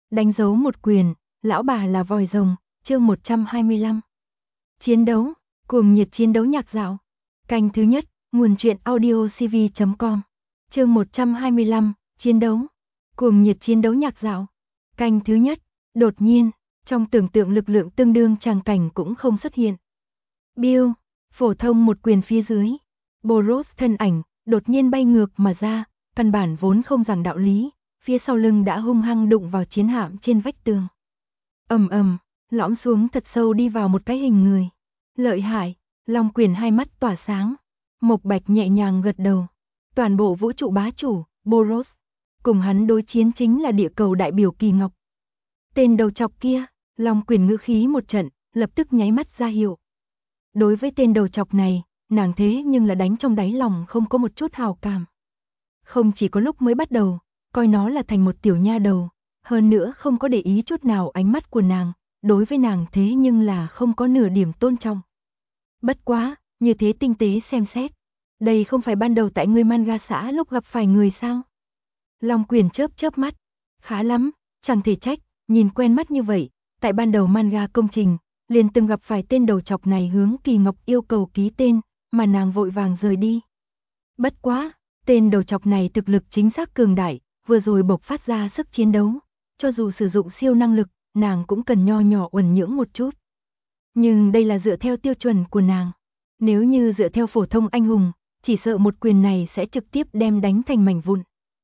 Đánh dấu một quyền, lão bà là vòi rồng, chương 125. Chiến đấu, cuồng nhiệt chiến đấu nhạc dạo. Canh thứ nhất, nguồn truyện audiocv.com. Chương 125, chiến đấu, cuồng nhiệt chiến đấu nhạc dạo. Canh thứ nhất, đột nhiên, trong tưởng tượng lực lượng tương đương tràng cảnh cũng không xuất hiện. Bill, phổ thông một quyền phía dưới. Boros thân ảnh, đột nhiên bay ngược mà ra, căn bản vốn không giảng đạo lý, phía sau lưng đã hung hăng đụng vào chiến hạm trên vách tường. Ầm ầm, lõm xuống thật sâu đi vào một cái hình người. Lợi hại, Long Quyền hai mắt tỏa sáng. Mộc Bạch nhẹ nhàng gật đầu. Toàn bộ vũ trụ bá chủ, Boros. Cùng hắn đối chiến chính là địa cầu đại biểu Kỳ Ngọc. Tên đầu chọc kia, Long Quyền ngữ khí một trận, lập tức nháy mắt ra hiệu. Đối với tên đầu chọc này, nàng thế nhưng là đánh trong đáy lòng không có một chút hào cảm. Không chỉ có lúc mới bắt đầu, coi nó là thành một tiểu nha đầu, hơn nữa không có để ý chút nào ánh mắt của nàng, đối với nàng thế nhưng là không có nửa điểm tôn trọng. Bất quá, như thế tinh tế xem xét, đây không phải ban đầu tại ngươi manga xã lúc gặp phải người sao? Long Quyền chớp chớp mắt, khá lắm, chẳng thể trách, nhìn quen mắt như vậy, tại ban đầu manga công trình, liền từng gặp phải tên đầu chọc này hướng Kỳ Ngọc yêu cầu ký tên, mà nàng vội vàng rời đi. Bất quá, tên đầu chọc này thực lực chính xác cường đại, vừa rồi bộc phát ra sức chiến đấu, cho dù sử dụng siêu năng lực, nàng cũng cần nho nhỏ uẩn nhưỡng một chút. Nhưng đây là dựa theo tiêu chuẩn của nàng. Nếu như dựa theo phổ thông anh hùng, chỉ sợ một quyền này sẽ trực tiếp đem đánh thành mảnh vụn.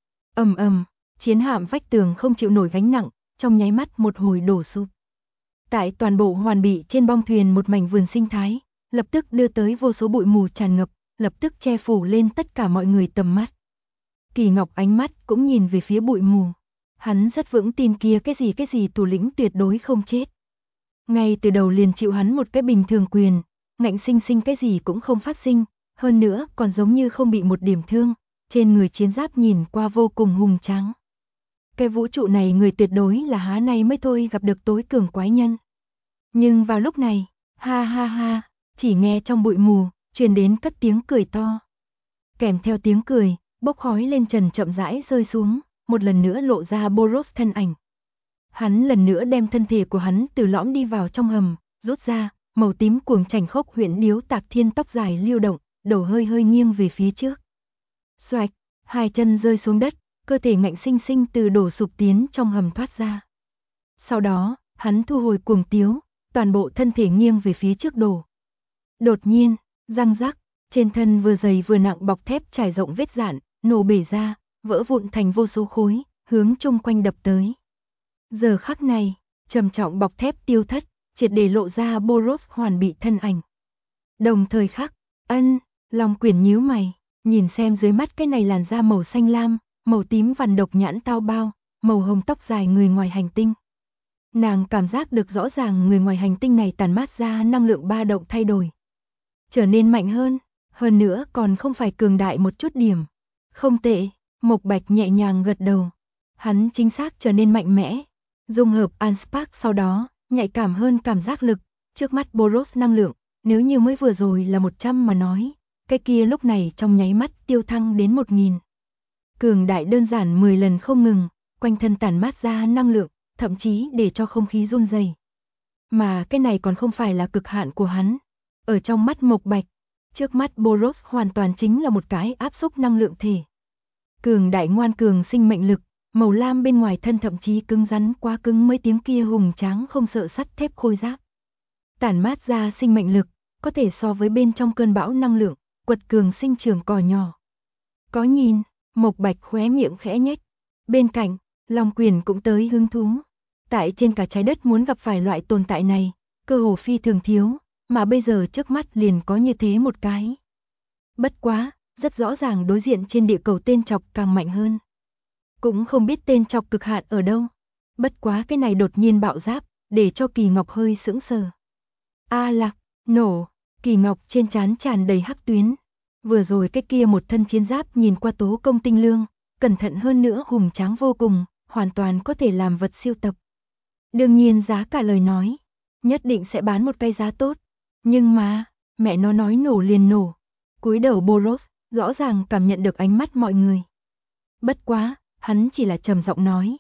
Ầm ầm, chiến hạm vách tường không chịu nổi gánh nặng, trong nháy mắt một hồi đổ sụp. Tại toàn bộ hoàn bị trên bong thuyền một mảnh vườn sinh thái, lập tức đưa tới vô số bụi mù tràn ngập, lập tức che phủ lên tất cả mọi người tầm mắt. Kỳ Ngọc ánh mắt cũng nhìn về phía bụi mù. Hắn rất vững tin kia cái gì thủ lĩnh tuyệt đối không chết. Ngay từ đầu liền chịu hắn một cái bình thường quyền, ngạnh sinh sinh cái gì cũng không phát sinh, hơn nữa còn giống như không bị một điểm thương, trên người chiến giáp nhìn qua vô cùng hùng tráng. Cái vũ trụ này người tuyệt đối là há này mới thôi gặp được tối cường quái nhân. Nhưng vào lúc này, ha ha ha, chỉ nghe trong bụi mù, truyền đến cất tiếng cười to. Kèm theo tiếng cười, bốc khói lên trần chậm rãi rơi xuống, một lần nữa lộ ra Boros thân ảnh. Hắn lần nữa đem thân thể của hắn từ lõm đi vào trong hầm, rút ra, màu tím cuồng chảnh khốc huyễn điếu Tạc Thiên tóc dài lưu động, đầu hơi hơi nghiêng về phía trước. Xoạch, hai chân rơi xuống đất, cơ thể ngạnh sinh sinh từ đổ sụp tiến trong hầm thoát ra. Sau đó, hắn thu hồi cuồng tiếu, toàn bộ thân thể nghiêng về phía trước đổ. Đột nhiên, răng rắc, trên thân vừa dày vừa nặng bọc thép trải rộng vết rạn, nổ bể ra, vỡ vụn thành vô số khối, hướng chung quanh đập tới. Giờ khắc này, trầm trọng bọc thép tiêu thất, triệt để lộ ra Boros hoàn bị thân ảnh. Đồng thời khắc, Long Quyền nhíu mày, nhìn xem dưới mắt cái này làn da màu xanh lam, màu tím vằn độc nhãn tao bao, màu hồng tóc dài người ngoài hành tinh. Nàng cảm giác được rõ ràng người ngoài hành tinh này tản mát ra năng lượng ba động thay đổi. Trở nên mạnh hơn nữa còn không phải cường đại một chút điểm. Không tệ, Mộc Bạch nhẹ nhàng gật đầu. Hắn chính xác trở nên mạnh mẽ. Dung hợp Anspark sau đó, nhạy cảm hơn cảm giác lực. Trước mắt Boros năng lượng, nếu như mới vừa rồi là 100 mà nói, cái kia lúc này trong nháy mắt tiêu thăng đến 1000. Cường đại đơn giản 10 lần không ngừng, quanh thân tản mát ra năng lượng, thậm chí để cho không khí run rẩy. Mà cái này còn không phải là cực hạn của hắn. Ở trong mắt Mộc Bạch, trước mắt Boros hoàn toàn chính là một cái áp xúc năng lượng thể. Cường đại ngoan cường sinh mệnh lực, màu lam bên ngoài thân thậm chí cứng rắn quá cứng mấy tiếng kia hùng tráng không sợ sắt thép khôi giáp. Tản mát ra sinh mệnh lực, có thể so với bên trong cơn bão năng lượng, quật cường sinh trưởng cỏ nhỏ. Có nhìn, Mộc Bạch khóe miệng khẽ nhếch. Bên cạnh, Long Quyền cũng tới hứng thú. Tại trên cả trái đất muốn gặp phải loại tồn tại này, cơ hồ phi thường thiếu, mà bây giờ trước mắt liền có như thế một cái. Bất quá, rất rõ ràng đối diện trên địa cầu tên chọc càng mạnh hơn. Cũng không biết tên chọc cực hạn ở đâu. Bất quá cái này đột nhiên bạo giáp, để cho Kỳ Ngọc hơi sững sờ. A lạc, nổ, Kỳ Ngọc trên trán tràn đầy hắc tuyến. Vừa rồi cái kia một thân chiến giáp nhìn qua tố công tinh lương, cẩn thận hơn nữa hùng tráng vô cùng, hoàn toàn có thể làm vật siêu tập. Đương nhiên giá cả lời nói, nhất định sẽ bán một cái giá tốt. Nhưng mà, mẹ nó nói nổ liền nổ. Cúi đầu Boros, rõ ràng cảm nhận được ánh mắt mọi người. Bất quá, hắn chỉ là trầm giọng nói.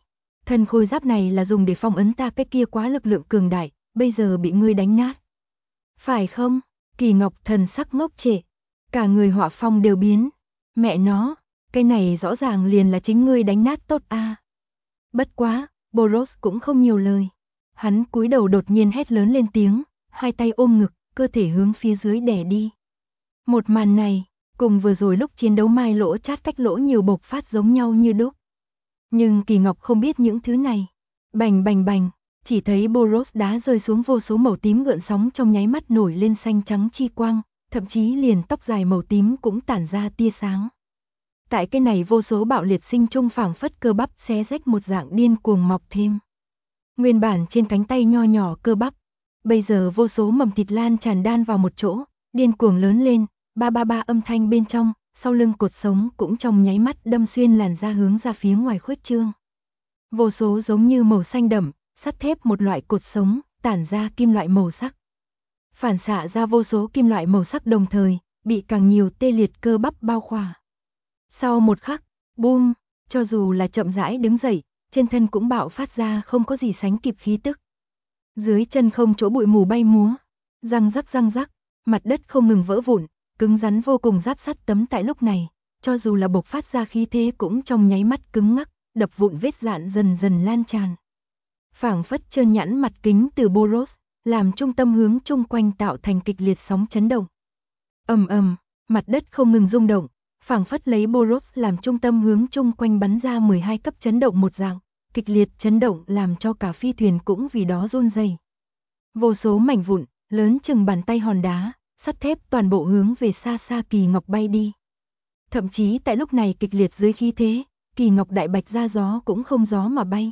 Thân khôi giáp này là dùng để phong ấn ta, cái kia quá lực lượng cường đại, bây giờ bị ngươi đánh nát. Phải không? Kỳ Ngọc thần sắc ngốc trệ, cả người họa phong đều biến. Mẹ nó, cái này rõ ràng liền là chính ngươi đánh nát tốt a. Bất quá, Boros cũng không nhiều lời. Hắn cúi đầu đột nhiên hét lớn lên tiếng, hai tay ôm ngực, cơ thể hướng phía dưới đè đi. Một màn này, cùng vừa rồi lúc chiến đấu Mai Lỗ Chát cách lỗ nhiều bộc phát giống nhau như đúc. Nhưng Kỳ Ngọc không biết những thứ này. Bành bành bành, chỉ thấy Boros đá rơi xuống, vô số màu tím gợn sóng trong nháy mắt nổi lên xanh trắng chi quang, thậm chí liền tóc dài màu tím cũng tản ra tia sáng. Tại cái này vô số bạo liệt sinh trung phảng phất cơ bắp xé rách một dạng điên cuồng mọc thêm. Nguyên bản trên cánh tay nho nhỏ cơ bắp, bây giờ vô số mầm thịt lan tràn đan vào một chỗ, điên cuồng lớn lên, ba ba ba âm thanh bên trong, sau lưng cột sống cũng trong nháy mắt đâm xuyên làn da hướng ra phía ngoài khuếch trương. Vô số giống như màu xanh đậm, sắt thép một loại cột sống, tản ra kim loại màu sắc. Phản xạ ra vô số kim loại màu sắc đồng thời, bị càng nhiều tê liệt cơ bắp bao khỏa. Sau một khắc, boom, cho dù là chậm rãi đứng dậy, trên thân cũng bạo phát ra không có gì sánh kịp khí tức. Dưới chân không chỗ bụi mù bay múa, răng rắc, mặt đất không ngừng vỡ vụn, cứng rắn vô cùng giáp sắt tấm tại lúc này, cho dù là bộc phát ra khí thế cũng trong nháy mắt cứng ngắc, đập vụn vết dạn dần dần lan tràn. Phảng phất trơn nhẵn mặt kính từ Boros, làm trung tâm hướng chung quanh tạo thành kịch liệt sóng chấn động. Ầm ầm, mặt đất không ngừng rung động, phảng phất lấy Boros làm trung tâm hướng chung quanh bắn ra 12 cấp chấn động một dạng, kịch liệt chấn động làm cho cả phi thuyền cũng vì đó run rẩy. Vô số mảnh vụn, lớn chừng bàn tay hòn đá, sắt thép toàn bộ hướng về xa xa Kỳ Ngọc bay đi. Thậm chí tại lúc này kịch liệt dưới khí thế, Kỳ Ngọc đại bạch ra gió cũng không gió mà bay.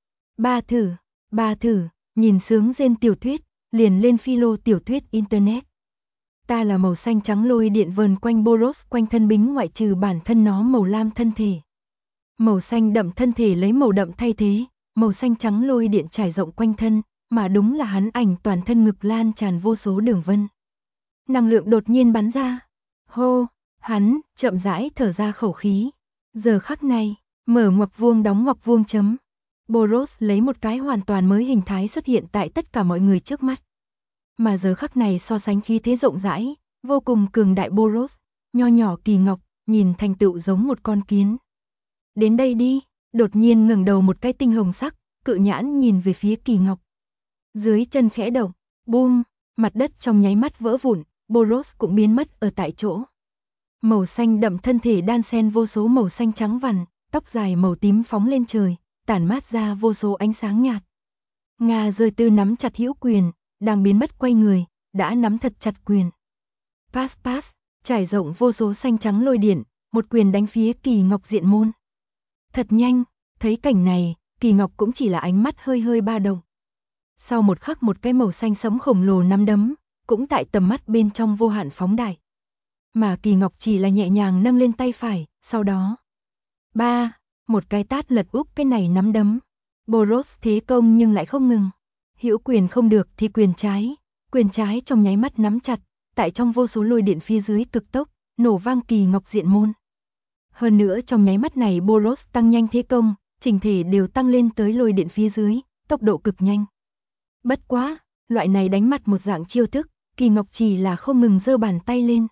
Ba thử, nhìn sướng rên tiểu thuyết, liền lên philo tiểu thuyết internet. Ta là màu xanh trắng lôi điện vờn quanh Boros quanh thân bính ngoại trừ bản thân nó màu lam thân thể. Màu xanh đậm thân thể lấy màu đậm thay thế, màu xanh trắng lôi điện trải rộng quanh thân, mà đúng là hắn ảnh toàn thân ngực lan tràn vô số đường vân. Năng lượng đột nhiên bắn ra. Hô, hắn chậm rãi thở ra khẩu khí. Giờ khắc này, mở ngoặc vuông đóng ngoặc vuông chấm. Boros lấy một cái hoàn toàn mới hình thái xuất hiện tại tất cả mọi người trước mắt. Mà giờ khắc này so sánh khí thế rộng rãi, vô cùng cường đại Boros, nho nhỏ Kỳ Ngọc, nhìn thành tựu giống một con kiến. Đến đây đi, đột nhiên ngẩng đầu một cái tinh hồng sắc, cự nhãn nhìn về phía Kỳ Ngọc. Dưới chân khẽ động, boom, mặt đất trong nháy mắt vỡ vụn, Boros cũng biến mất ở tại chỗ. Màu xanh đậm thân thể đan xen vô số màu xanh trắng vằn, tóc dài màu tím phóng lên trời, tản mát ra vô số ánh sáng nhạt. Nga rơi tư nắm chặt hữu quyền, đang biến mất quay người, đã nắm thật chặt quyền. Pass, trải rộng vô số xanh trắng lôi điện, một quyền đánh phía Kỳ Ngọc diện môn. Thật nhanh, thấy cảnh này, Kỳ Ngọc cũng chỉ là ánh mắt hơi hơi ba động. Sau một khắc một cái màu xanh sẫm khổng lồ nắm đấm, cũng tại tầm mắt bên trong vô hạn phóng đại. Mà Kỳ Ngọc chỉ là nhẹ nhàng nâng lên tay phải, sau đó một cái tát lật úp cái này nắm đấm. Boros thế công nhưng lại không ngừng. Hữu quyền không được thì quyền trái trong nháy mắt nắm chặt, tại trong vô số lôi điện phía dưới cực tốc, nổ vang Kỳ Ngọc diện môn. Hơn nữa trong nháy mắt này Boros tăng nhanh thế công, chỉnh thể đều tăng lên tới lôi điện phía dưới, tốc độ cực nhanh. Bất quá, loại này đánh mặt một dạng chiêu thức, Kỳ Ngọc chỉ là không ngừng giơ bàn tay lên.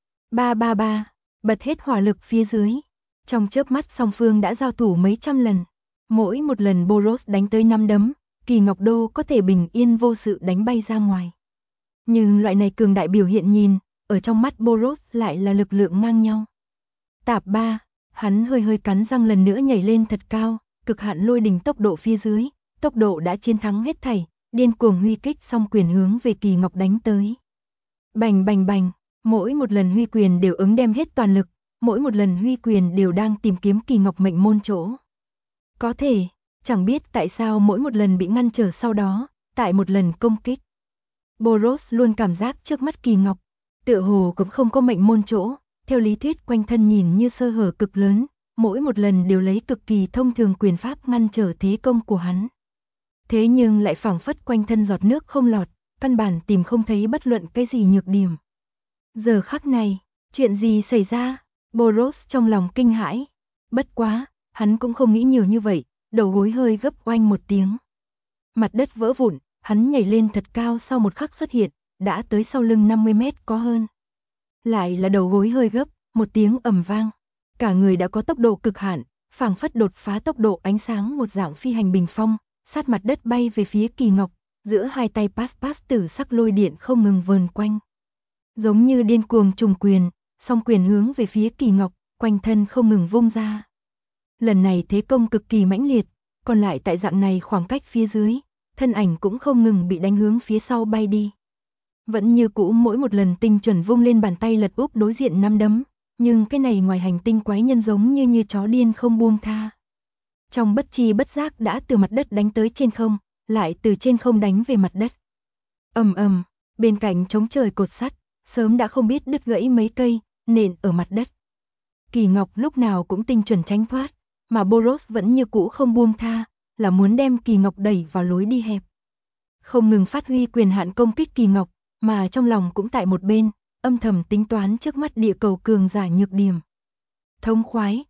Bật hết hỏa lực phía dưới. Trong chớp mắt song phương đã giao thủ mấy trăm lần. Mỗi một lần Boros đánh tới 5 đấm, Kỳ Ngọc Đô có thể bình yên vô sự đánh bay ra ngoài. Nhưng loại này cường đại biểu hiện nhìn, ở trong mắt Boros lại là lực lượng ngang nhau. Tạp 3, hắn hơi hơi cắn răng lần nữa nhảy lên thật cao, cực hạn lôi đỉnh tốc độ phía dưới, tốc độ đã chiến thắng hết thảy, điên cuồng huy kích song quyền hướng về Kỳ Ngọc đánh tới. Bành, mỗi một lần huy quyền đều ứng đem hết toàn lực, mỗi một lần huy quyền đều đang tìm kiếm Kỳ Ngọc mệnh môn chỗ. Có thể, chẳng biết tại sao mỗi một lần bị ngăn trở sau đó, tại một lần công kích. Boros luôn cảm giác trước mắt Kỳ Ngọc, tựa hồ cũng không có mệnh môn chỗ, theo lý thuyết quanh thân nhìn như sơ hở cực lớn, mỗi một lần đều lấy cực kỳ thông thường quyền pháp ngăn trở thế công của hắn. Thế nhưng lại phảng phất quanh thân giọt nước không lọt, căn bản tìm không thấy bất luận cái gì nhược điểm. Giờ khắc này, chuyện gì xảy ra? Boros trong lòng kinh hãi. Bất quá, hắn cũng không nghĩ nhiều như vậy, đầu gối hơi gấp oanh một tiếng. Mặt đất vỡ vụn, hắn nhảy lên thật cao sau một khắc xuất hiện, đã tới sau lưng 50 mét có hơn. Lại là đầu gối hơi gấp, một tiếng ầm vang. Cả người đã có tốc độ cực hạn, phảng phất đột phá tốc độ ánh sáng một dạng phi hành bình phong, sát mặt đất bay về phía Kỳ Ngọc, giữa hai tay pass tử sắc lôi điện không ngừng vờn quanh. Giống như điên cuồng trùng quyền, song quyền hướng về phía Kỳ Ngọc, quanh thân không ngừng vung ra. Lần này thế công cực kỳ mãnh liệt, còn lại tại dạng này khoảng cách phía dưới, thân ảnh cũng không ngừng bị đánh hướng phía sau bay đi. Vẫn như cũ mỗi một lần tinh chuẩn vung lên bàn tay lật úp đối diện nắm đấm, nhưng cái này ngoài hành tinh quái nhân giống như chó điên không buông tha. Trong bất chi bất giác đã từ mặt đất đánh tới trên không, lại từ trên không đánh về mặt đất. Ầm ầm, bên cạnh trống trời cột sắt, sớm đã không biết đứt gãy mấy cây, nện ở mặt đất. Kỳ Ngọc lúc nào cũng tinh chuẩn tránh thoát, mà Boros vẫn như cũ không buông tha, là muốn đem Kỳ Ngọc đẩy vào lối đi hẹp. Không ngừng phát huy quyền hạn công kích Kỳ Ngọc, mà trong lòng cũng tại một bên, âm thầm tính toán trước mắt địa cầu cường giả nhược điểm. Thống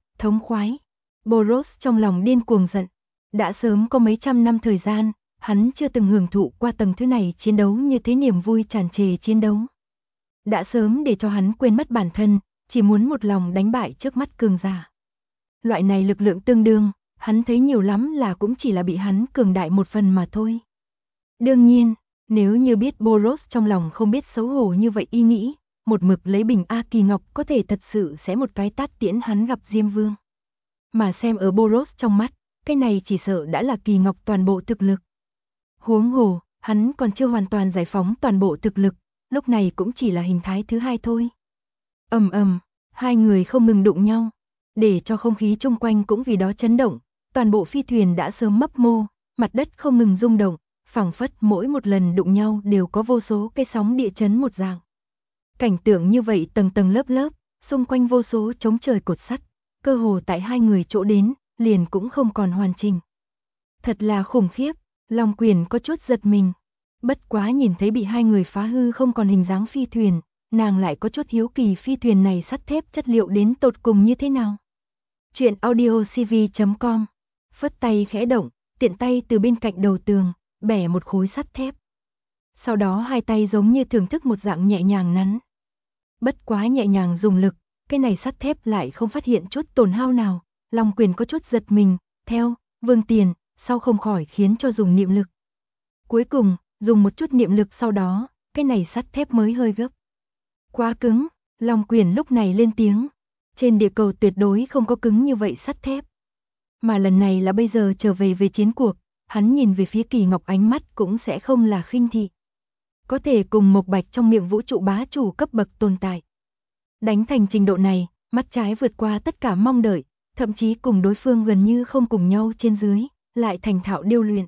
khoái. Boros trong lòng điên cuồng giận. Đã sớm có mấy trăm năm thời gian, hắn chưa từng hưởng thụ qua tầng thứ này chiến đấu như thế, niềm vui tràn trề chiến đấu. Đã sớm để cho hắn quên mất bản thân, chỉ muốn một lòng đánh bại trước mắt cường giả. Loại này lực lượng tương đương, hắn thấy nhiều lắm là cũng chỉ là bị hắn cường đại một phần mà thôi. Đương nhiên, nếu như biết Boros trong lòng không biết xấu hổ như vậy ý nghĩ, một mực lấy bình Kỳ Ngọc có thể thật sự sẽ một cái tát tiễn hắn gặp Diêm Vương. Mà xem ở Boros trong mắt, cái này chỉ sợ đã là Kỳ Ngọc toàn bộ thực lực. Huống hồ, hắn còn chưa hoàn toàn giải phóng toàn bộ thực lực, lúc này cũng chỉ là hình thái thứ hai thôi. Ầm ầm, hai người không ngừng đụng nhau, để cho không khí chung quanh cũng vì đó chấn động, toàn bộ phi thuyền đã sớm mấp mô, mặt đất không ngừng rung động, phảng phất mỗi một lần đụng nhau đều có vô số cái sóng địa chấn một dạng. Cảnh tượng như vậy tầng tầng lớp lớp, xung quanh vô số trống trời cột sắt, cơ hồ tại hai người chỗ đến, liền cũng không còn hoàn chỉnh. Thật là khủng khiếp, Long Quyền có chút giật mình. Bất quá nhìn thấy bị hai người phá hư không còn hình dáng phi thuyền, nàng lại có chút hiếu kỳ phi thuyền này sắt thép chất liệu đến tột cùng như thế nào. Chuyện audiocv.com. Phất tay khẽ động, tiện tay từ bên cạnh đầu tường, bẻ một khối sắt thép. Sau đó hai tay giống như thưởng thức một dạng nhẹ nhàng nắn. Bất quá nhẹ nhàng dùng lực, cái này sắt thép lại không phát hiện chút tổn hao nào. Long Quyền có chút giật mình, theo, Vương Tiền, sau không khỏi khiến cho dùng niệm lực. Cuối cùng, dùng một chút niệm lực sau đó, cái này sắt thép mới hơi gấp. Quá cứng, Long Quyền lúc này lên tiếng. Trên địa cầu tuyệt đối không có cứng như vậy sắt thép. Mà lần này là bây giờ trở về chiến cuộc, hắn nhìn về phía Kỳ Ngọc ánh mắt cũng sẽ không là khinh thị. Có thể cùng Mộc Bạch trong miệng vũ trụ bá chủ cấp bậc tồn tại. Đánh thành trình độ này, mắt trái vượt qua tất cả mong đợi, thậm chí cùng đối phương gần như không cùng nhau trên dưới, lại thành thạo điêu luyện.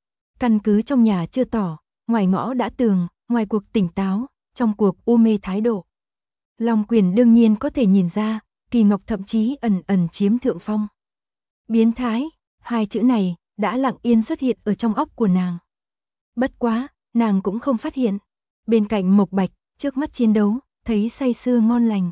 Căn cứ trong nhà chưa tỏ, ngoài ngõ đã tường, ngoài cuộc tỉnh táo, trong cuộc u mê thái độ. Long Quyền đương nhiên có thể nhìn ra, Kỳ Ngọc thậm chí ẩn ẩn chiếm thượng phong. Biến thái, hai chữ này đã lặng yên xuất hiện ở trong óc của nàng. Bất quá, nàng cũng không phát hiện. Bên cạnh Mộc Bạch, trước mắt chiến đấu, thấy say sưa ngon lành.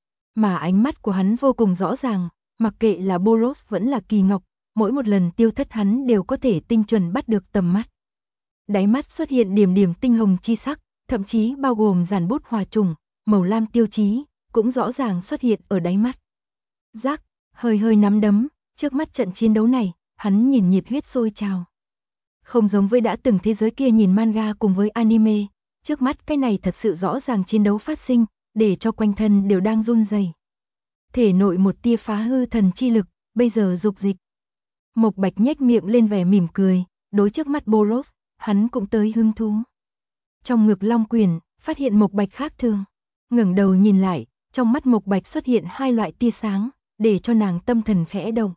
Mà ánh mắt của hắn vô cùng rõ ràng, mặc kệ là Boros vẫn là Kỳ Ngọc, mỗi một lần tiêu thất hắn đều có thể tinh chuẩn bắt được tầm mắt. Đáy mắt xuất hiện điểm điểm tinh hồng chi sắc, thậm chí bao gồm dàn bút hòa trùng, màu lam tiêu chí, cũng rõ ràng xuất hiện ở đáy mắt. Rắc, hơi nắm đấm, trước mắt trận chiến đấu này, hắn nhìn nhiệt huyết sôi trào. Không giống với đã từng thế giới kia nhìn manga cùng với anime, trước mắt cái này thật sự rõ ràng chiến đấu phát sinh, để cho quanh thân đều đang run rẩy. Thể nội một tia phá hư thần chi lực, bây giờ dục dịch. Mộc Bạch nhếch miệng lên vẻ mỉm cười, đối trước mắt Boros, hắn cũng tới hứng thú. Trong ngực Long Quyền, phát hiện Mộc Bạch khác thường, ngẩng đầu nhìn lại, trong mắt Mộc Bạch xuất hiện hai loại tia sáng, để cho nàng tâm thần khẽ động.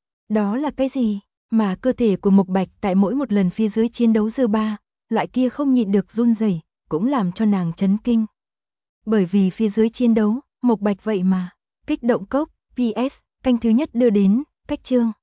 Đó là cái gì? Mà cơ thể của Mộc Bạch tại mỗi một lần phía dưới chiến đấu dư ba, loại kia không nhịn được run rẩy, cũng làm cho nàng chấn kinh. Bởi vì phía dưới chiến đấu, Mộc Bạch vậy mà, kích động cốc, PS, canh thứ nhất đưa đến, cách chương.